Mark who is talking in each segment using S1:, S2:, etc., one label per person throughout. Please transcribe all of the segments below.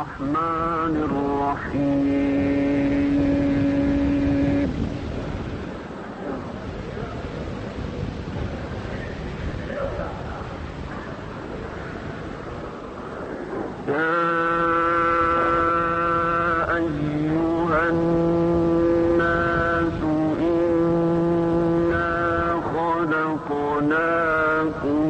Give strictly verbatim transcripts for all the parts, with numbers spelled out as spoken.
S1: الرحمن الرحيم يا أيها الناس إنا خلقناكم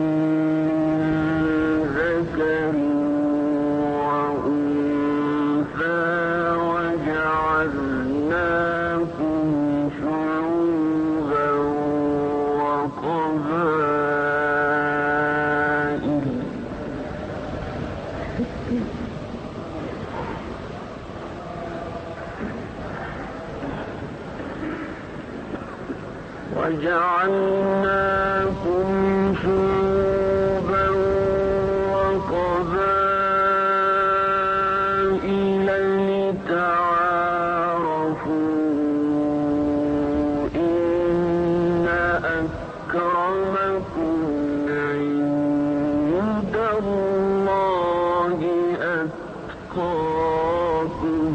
S1: وجعلناكم شعوبا وقبائل لتعارفوا إن أكرمكم عند الله أتقاكم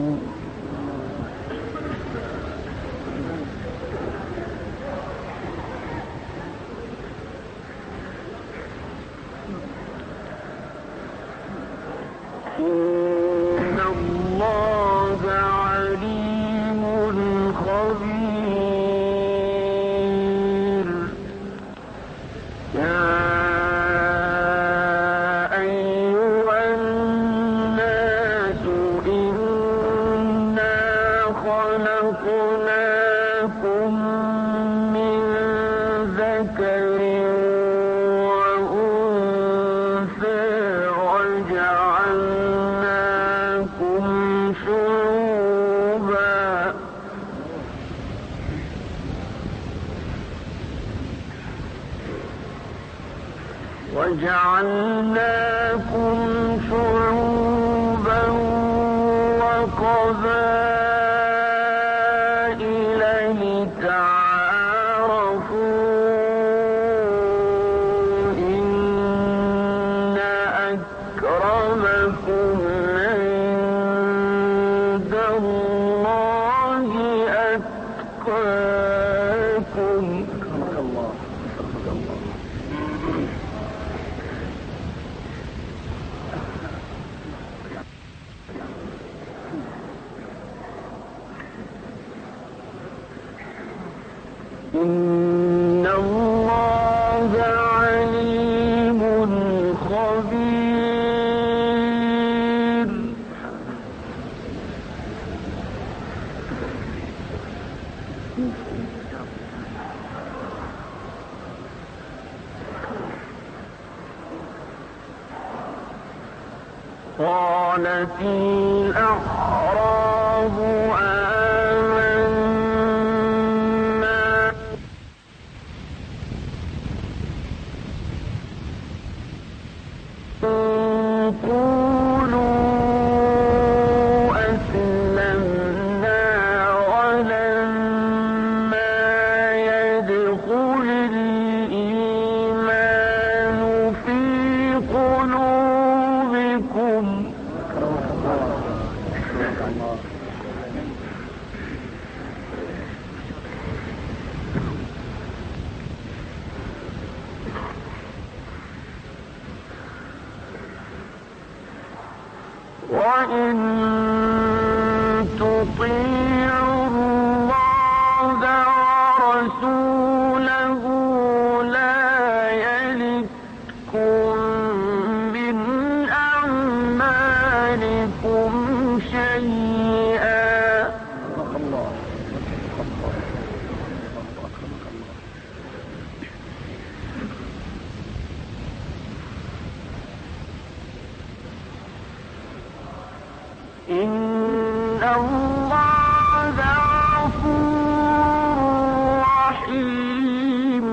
S1: إن الله عليم خبير يا أيها الناس إنا خلقناكم من ذكر وأنثى وجعلناكم شعوبا وجعلناكم شعوبا وقبائل لتعارفوا إن أكرمكم عند الله أتقاكم إن الله عليم خبير قالت الأعراب آمنا قولوا أسلمنا ولما يدخل الإيمان في قلوبكم وإن تطيعوا الله ورسوله لا يلدكم من أعمالكم شيئا إن الله غفور رحيم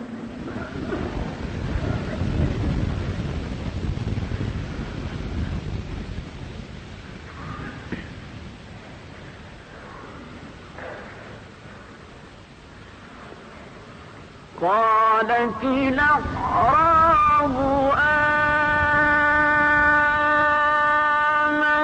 S1: قالت الأعراب آمنا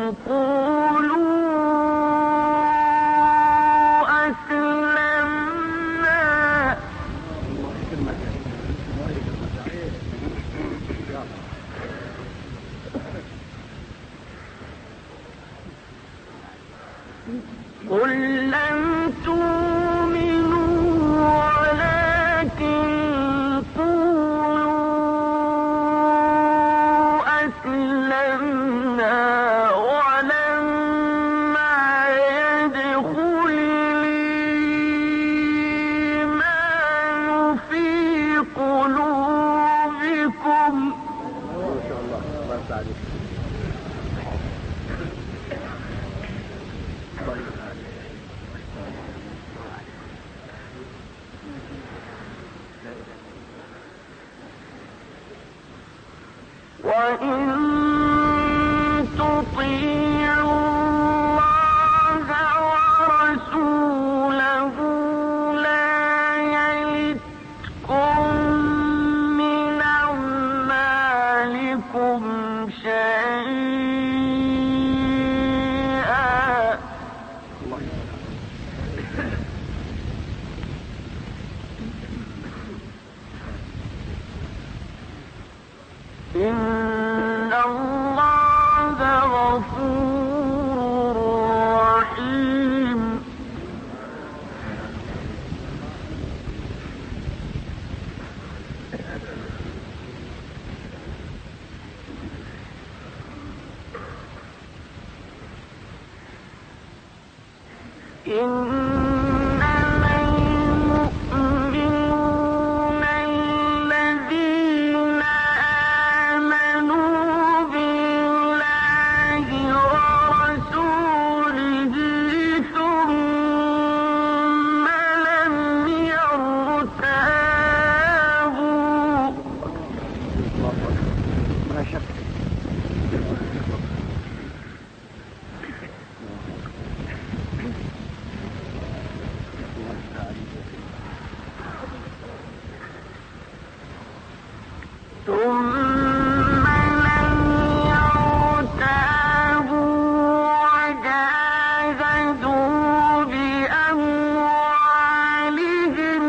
S1: إن الله غفور رحيم. إنما المؤمنون الذين آمنوا بالله ورسوله ثم لم يرتابوا.
S2: ما شك
S1: ثم لم يرتابوا وجاهدوا بأموالهم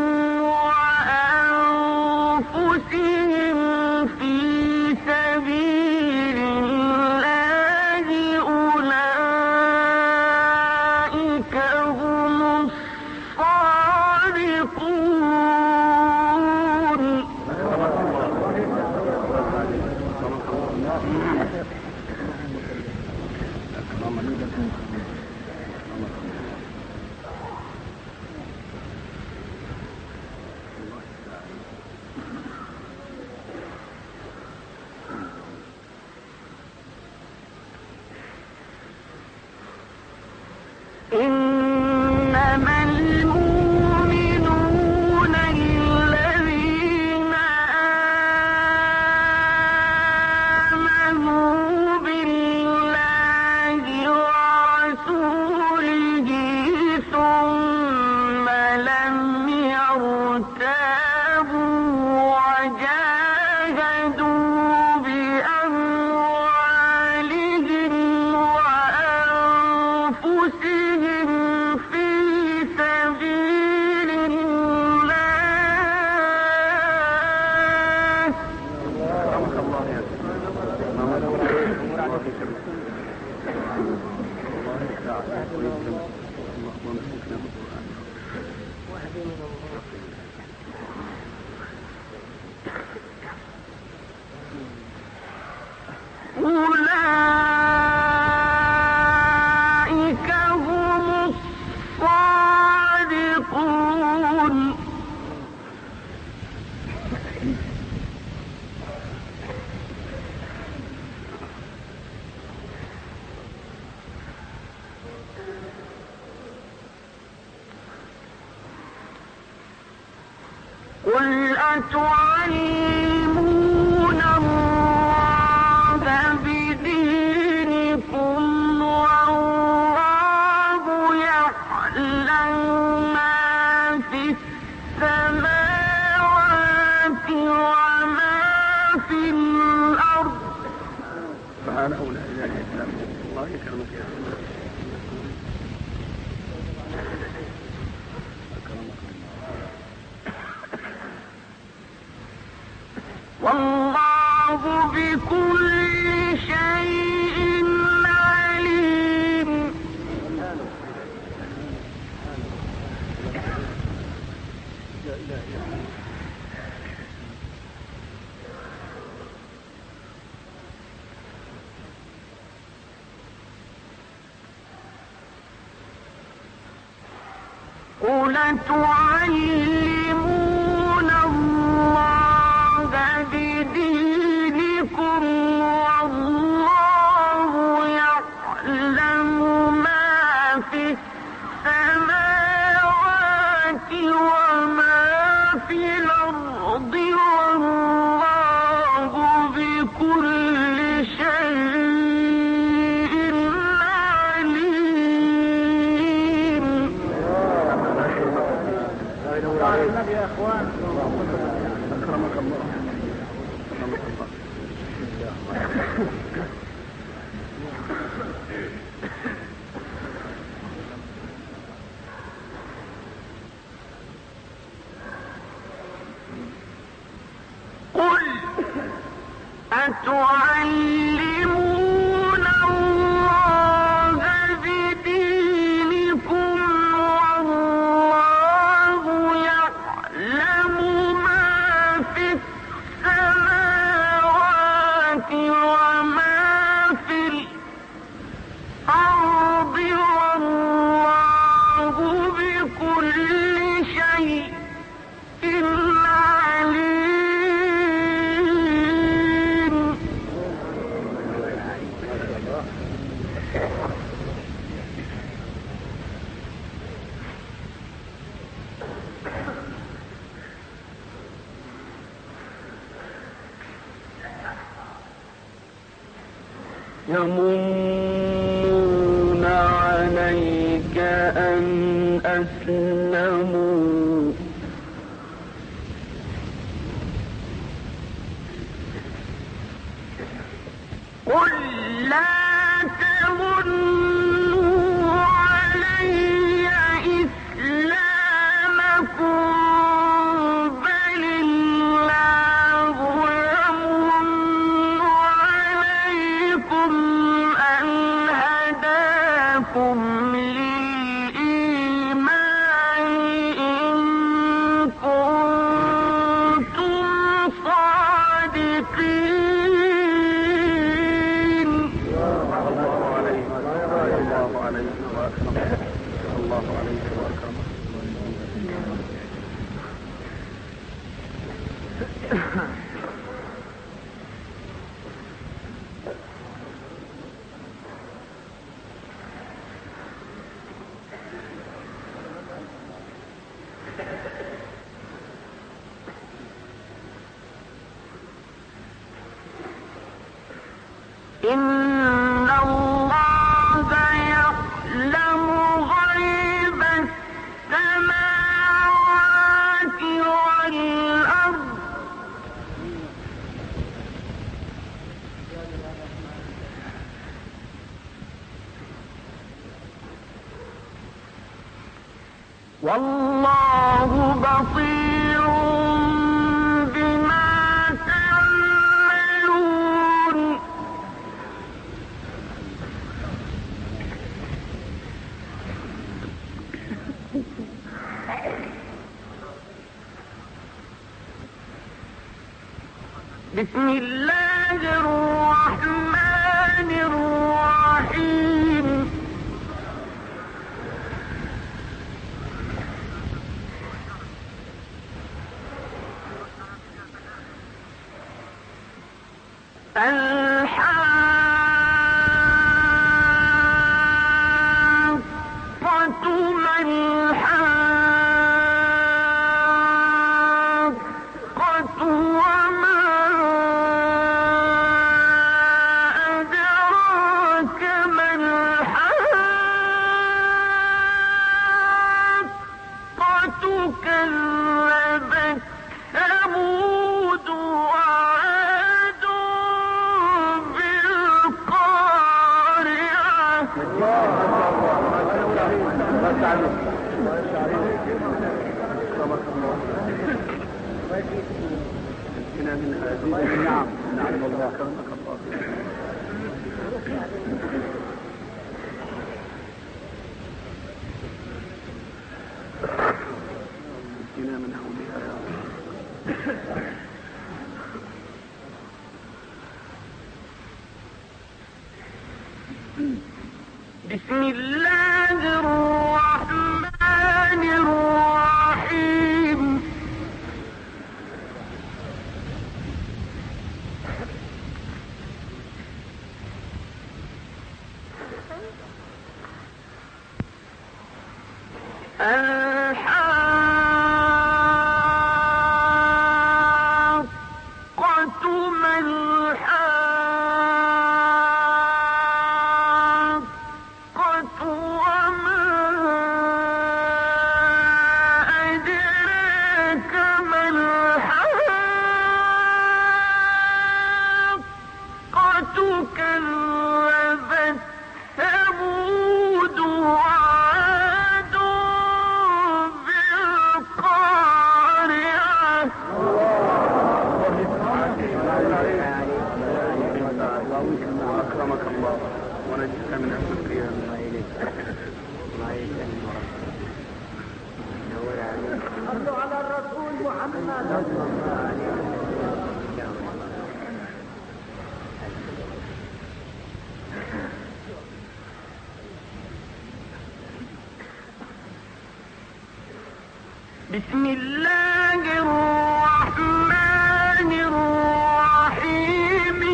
S1: وأنفسهم في سبيل الله أولئك هم الصادقون. إنما المؤمنون الذين آمنوا بالله ورسوله ثم لم يرتابوا وجاهدوا بأموالهم وأنفسهم في سبيل الله. أولئك هم الصادقون. قل أتعلمون الله بدينكم والله يعلم ما في السماوات وما في الأرض.
S2: سبحانه لا إله إلا هو. الله
S1: والله بكل شيء عليم. قل تعلمون الله بدينكم والله يعلم ما في السماوات وما في الأرض والله بكل شيء عليم.
S2: يا اخوان اكرمك الله.
S1: قل أتعلمون الله بدينكم والله يعلم ما في السماوات وما في الأرض والله بكل شيء عليم. يمنون عليك أن أسلموا قل لا تمنوا علي إسلامكم بل الله يمن عليكم أن هداكم للإيمان إن كنتم صادقين.
S2: الله عليك وأكرمك.
S1: إن الله يعلم غيب السماوات والأرض والله بصير بما تعملون. بسم الله الرحمن الرحيم. الحاقة ما الحاقة وما
S2: نعم نعم الله كرمك الله. نجينا من هولها يا رب.
S1: بسم الله الرحمن الرحيم. الحاقة ما الحاقة وما أدراك ما الحاقة كذبت ثمود وعاد بالقارعة.
S2: أكرمك الله ونجزك من أهل القيامة.
S1: صلوا على الرسول محمد. بسم الله الرحمن الرحيم.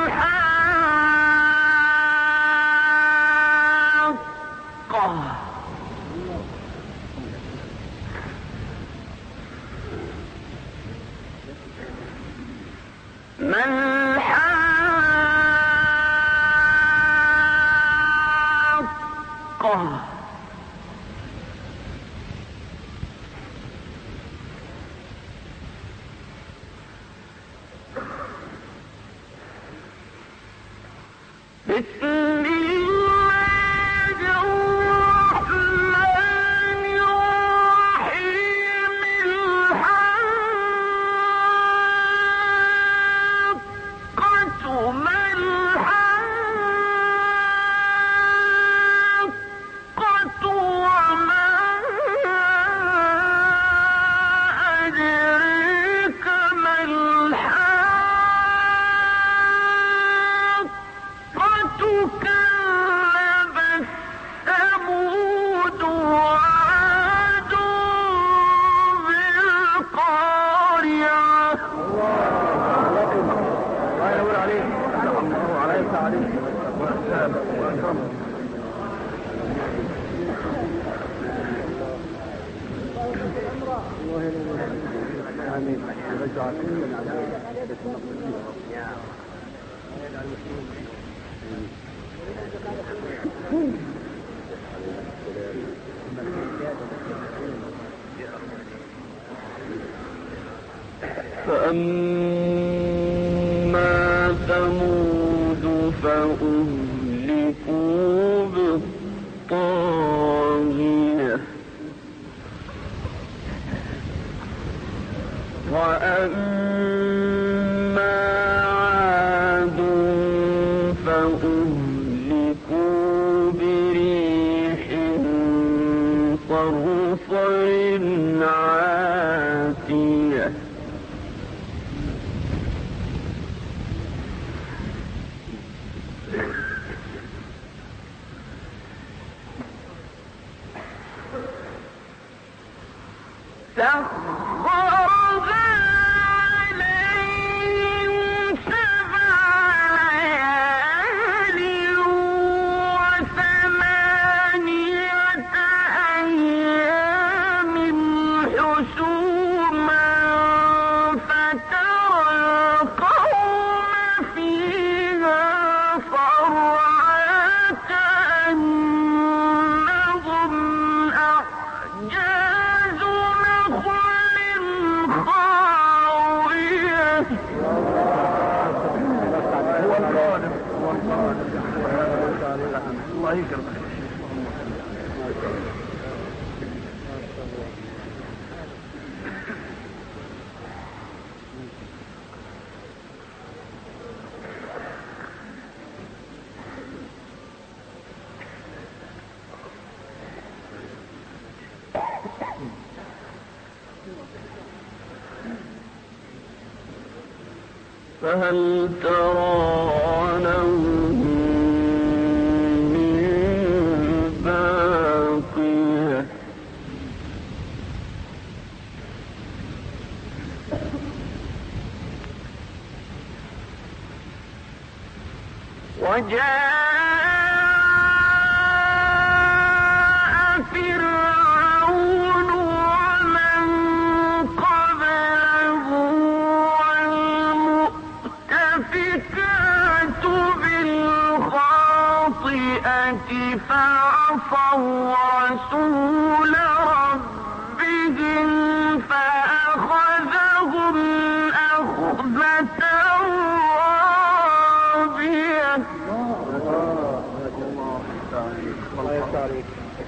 S1: الحاقة ما الحاقة بسم الله الرحمن الرحيم. الحاقة ما الحاقة وما أدراك ما الحاقة كذبت ثمود وعاد بالقارعة.
S2: الله ينور عليك. الله عليك عليك وأكرمك. آمين. رجع كلنا على
S1: فأما ثمود فأهلكوا بالطاغية وأما عاد فأهلكوا بريح صرصر عاتية سخرها عليهم سبع ليال وثمانية أيام حسوما فترى القوم فيها صرعى كأنهم أعجاز نخل
S2: الله يكرمك.
S1: فهل ترى لهم من باقية وجاء فعصوا رسول ربهم فأخذهم أخذة رابية.
S2: الله يسعدك.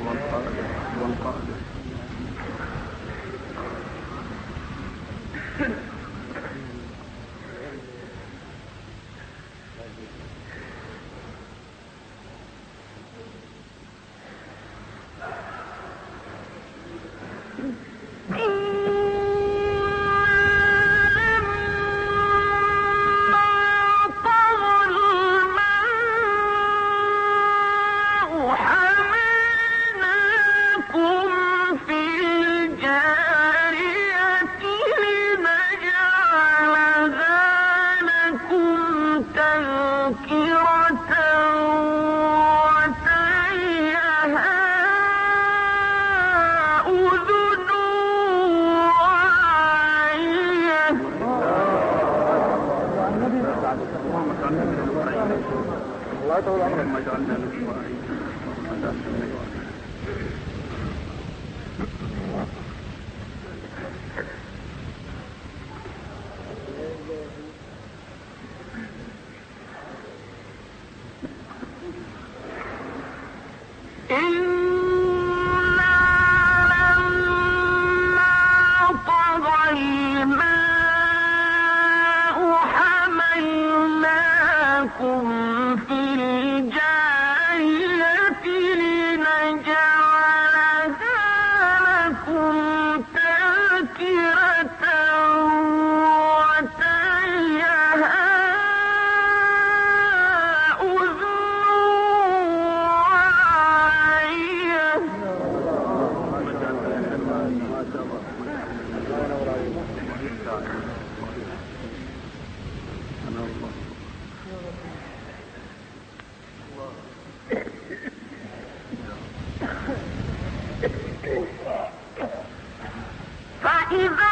S2: فإذا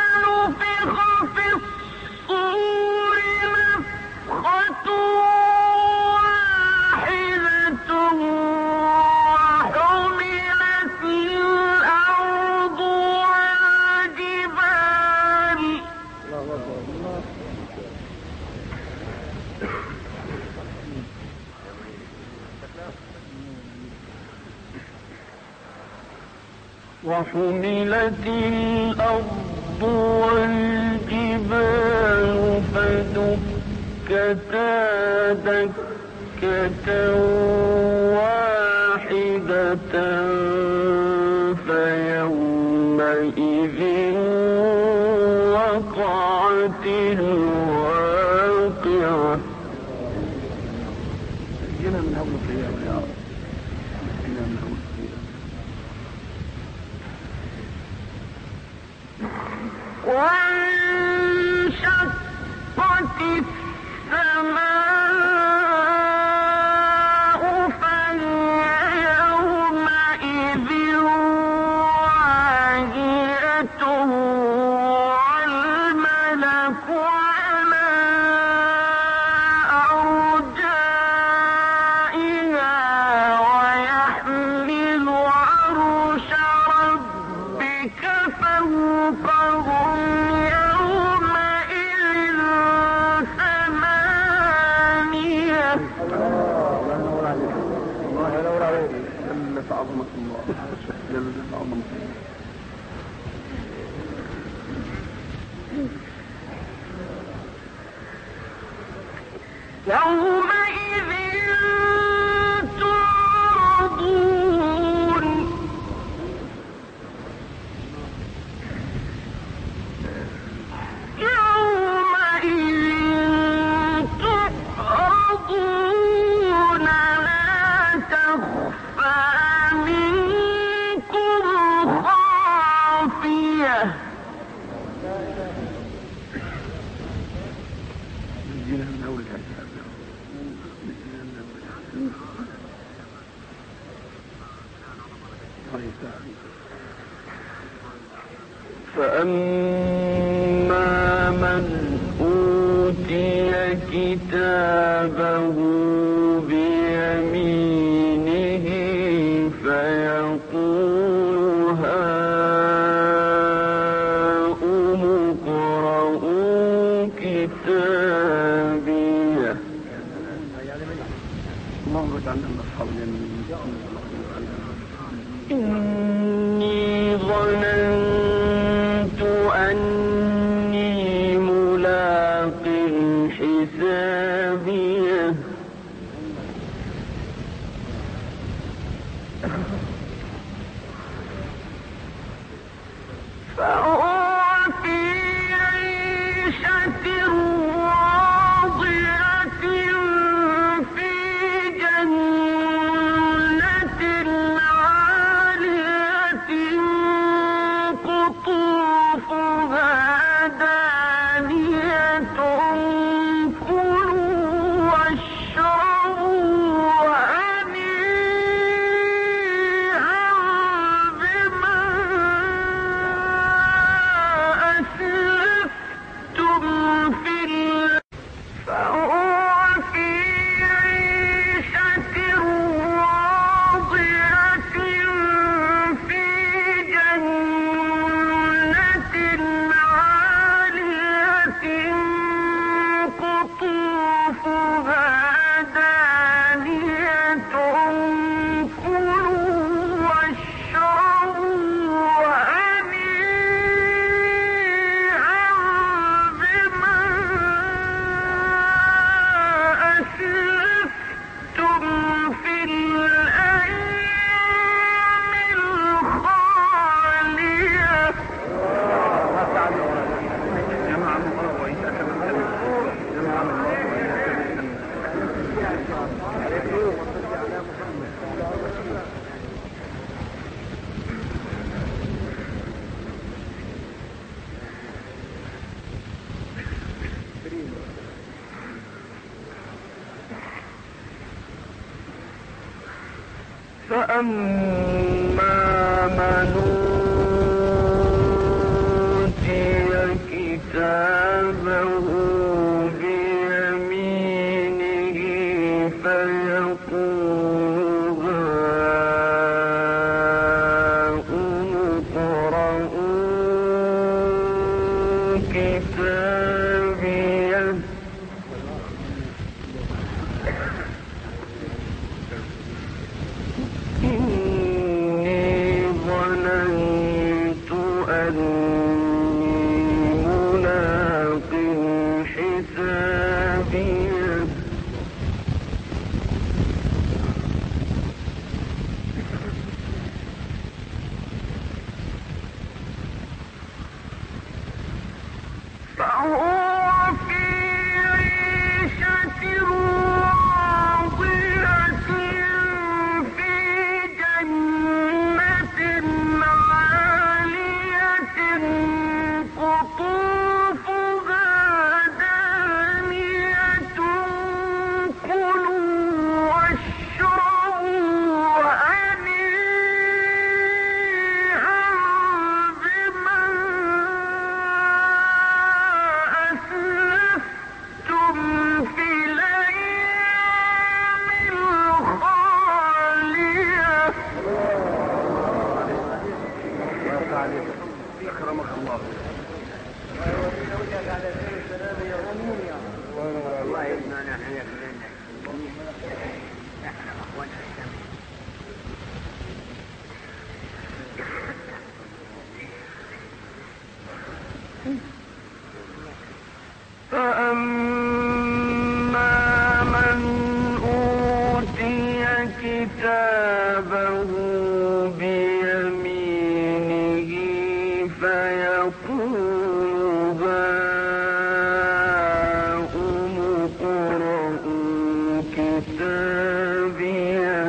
S2: نفخ في الصور نفخة واحدة وحملت الأرض والجبال وحملت الأرض والجبال فدكتا دكة واحدة فيومئذ وقعت الواقعة. جينا من هول القيامة يا رب، جينا من هول القيامة.
S1: وانشقت السماء فهي يومئذ
S2: عظمة الله جل عظمة الله.
S1: يومئذ تعرضون يومئذ تعرضون لا تخفى منكم خافية
S2: فأما من أوتي كتابه بيمينه فيقول هاؤم اقرءوا كتابيه. اللهم اجعلنا من أصحاب اليمين. إني ظننت أني ملاق حسابيه.
S1: فهو في عيشة راضية في جنة عالية قطوفها دانية كلوا واشربوا هنيئا بما أسلفتم في ال- فهو في عيشة راضية في جنة عالية قطوفها دانية كلوا واشربوا هنيئا بما أسلفتم في الأيام الخالية.
S2: جمع الله وإياك من جمع الله وإياك من فأما من أوتي كتابه بيمينه فيقول هاؤم اقرءوا كتابيه. إني ظننت أني ملاق حسابيه.
S1: فهو في عيشة راضية في جنة عالية قطوفها دانية كلوا واشربوا هنيئا بما أسلفتم في الأيام الخالية.
S2: أكرمك الله.
S3: الله يجمعنا احنا كلنا. احنا اخوان الاسلام.
S1: كتابه بيمينه فيقول هاؤم اقرءوا كتابيه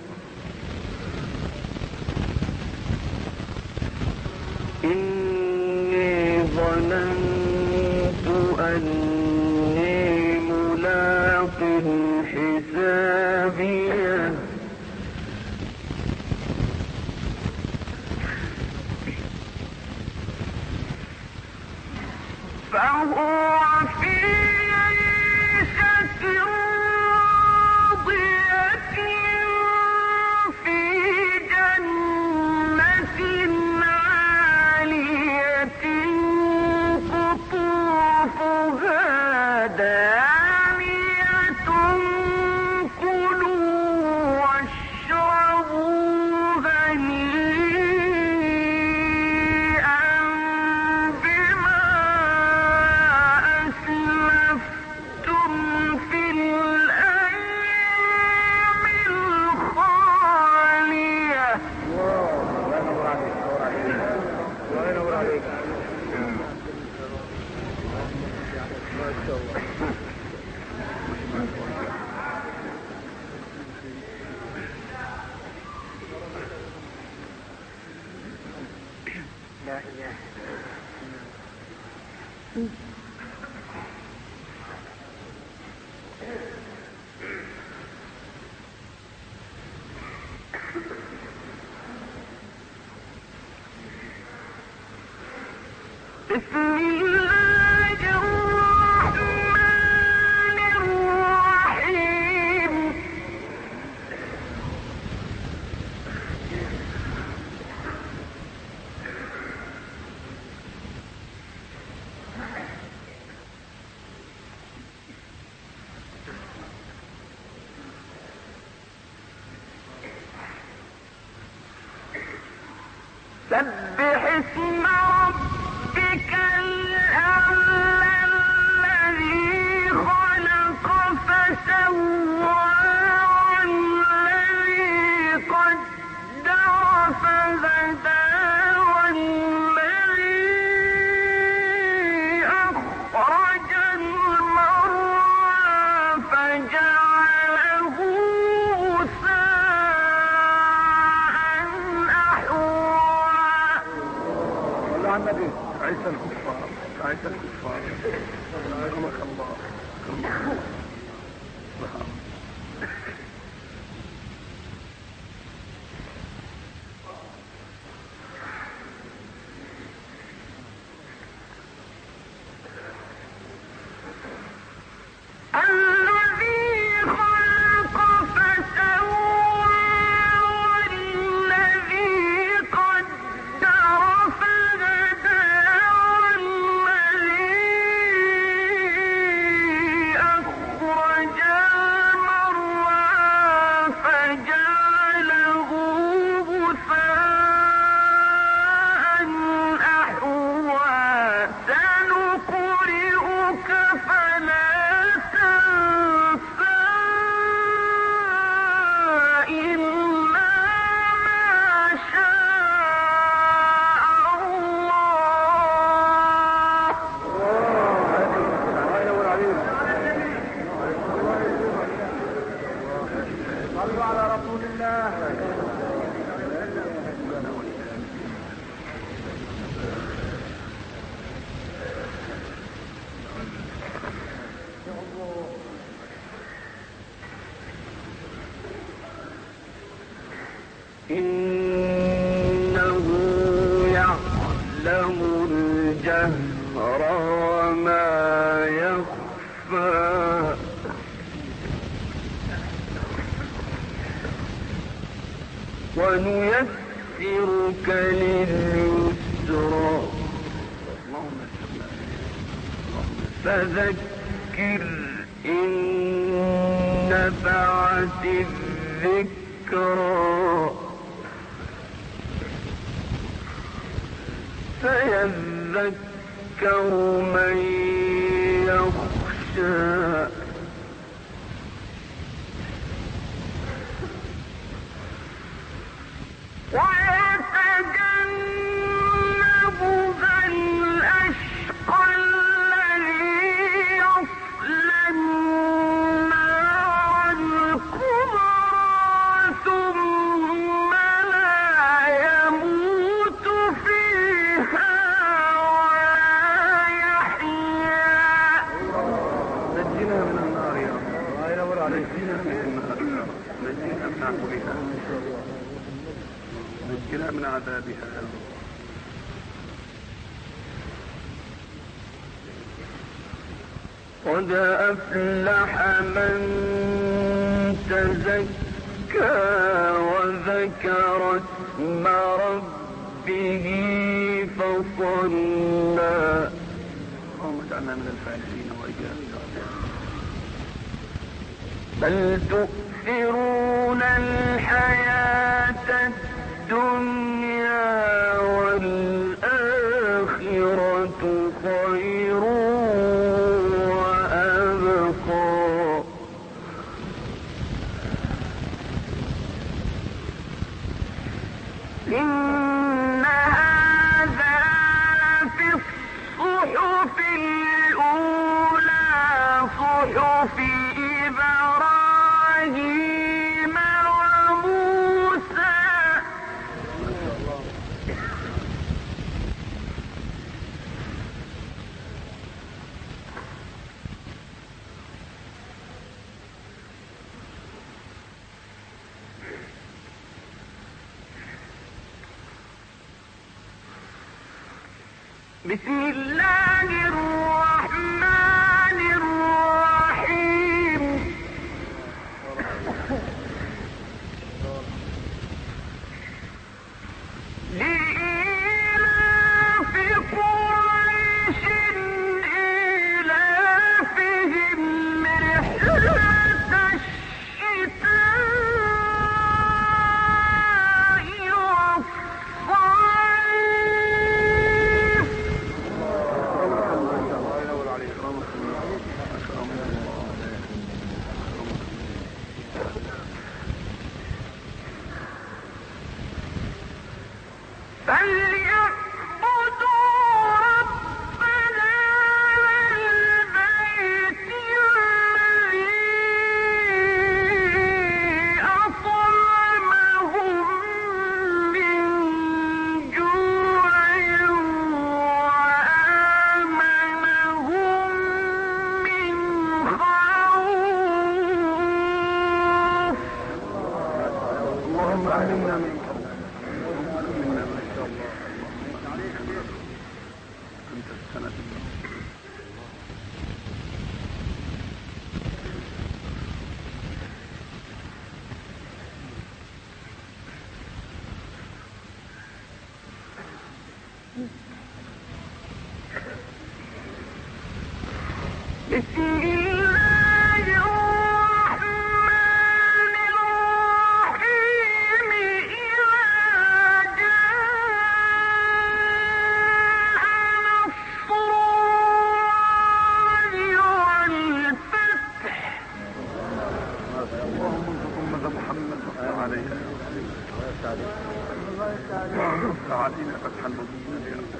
S1: إني ظننت أني ملاق حسابيه فهو في عيشة راضية في جنة عالية قطوفها دانية كلوا واشربوا هنيئا بما أسلفتم في الأيام الخالية.
S3: لا إله
S1: بسم الله الرحمن الرحيم. سبح اسم ربك الأعلى الذي خلق فسوى والذي قدر فهدى والذي أخرج المرعى فجعله غثاء أحوى.
S2: النبي عيسى الكفار عيسى الكفار رحمك الله.
S1: الذي خلق فسوى والذي قدر فهدى والذي أخرج المرعى فجعله غثاء أحوى. سنقرئك فلا تنسى إلا ما شاء الله.
S2: صلوا على رسول الله.
S1: إنه يعلم الجهر وما يخفى. ونيسرك لليسرى فذكر إن نفعت الذكرى سيذكر من يخشى ويتجنبها الأشقى الذي يصلى النار الكبرى ثم لا يموت فيها ولا يحيا.
S2: نجينا من النار يا رب. الله ينور عليك. نجينا من النار. نجينا من عذابها. نجينا من عذابها يا رب.
S1: قد أفلح من تزكى وذكر اسم ربه فصلى.
S2: اللهم اجعلنا من الفائزين وإياك.
S1: بل تؤثرون الحياة الدنيا والآخرة خير وأبقى. إن هذا في الصحف الأولى صحف إبراهيم وموسى. بسم الله الرحمن الرحيم. لإيلاف قريش إيلافهم رحلة الشتاء والصيف. فليعبدوا رب هذا البيت الذي أطعمهم من جوع وآمنهم من خوف.
S2: اللهم علمنا منك. أنت السند.
S1: بسم الله الرحمن الرحيم. إذا جاء نصر الله والفتح.
S2: اللهم انصر أمة محمد وصل عليها. اللهم افتح علينا فتحا مبينا يا رب.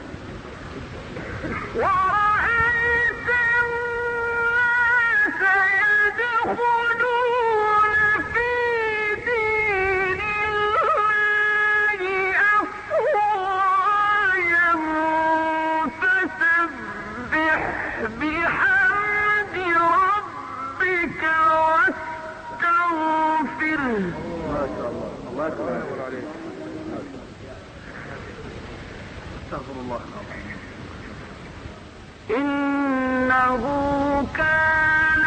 S1: ورأيت الناس يدخلون في دين الله أفواجا فسبح بحمد ربك واستغفره.
S2: ما شاء الله. الله ينور عليك. استغفر الله العظيم.
S1: إنه كان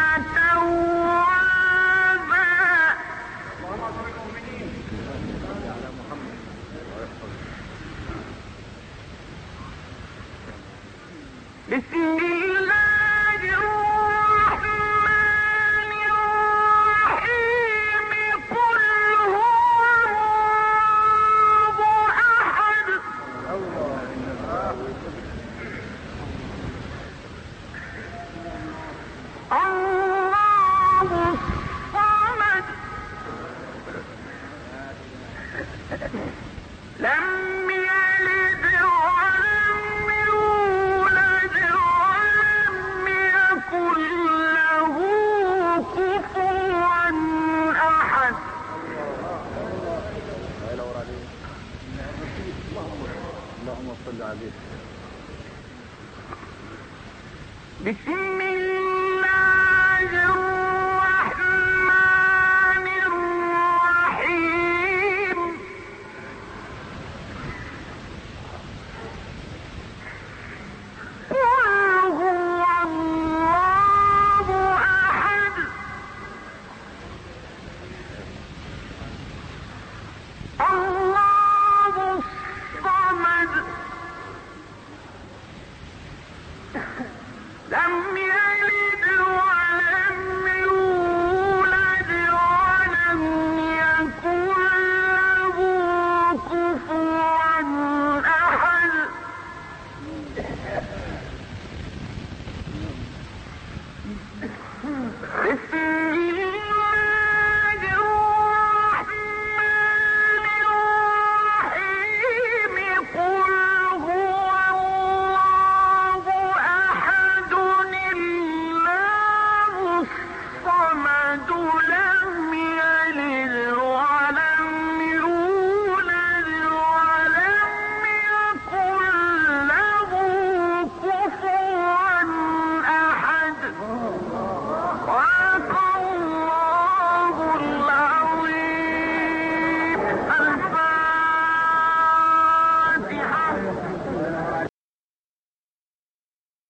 S1: توابا. بسم الله الرحمن الرحيم. قل هو الله أحد الله الصمد لم يلد ولم يولد ولم يكن له كفوا أحد.
S2: اللهم صل عليه.
S1: بسم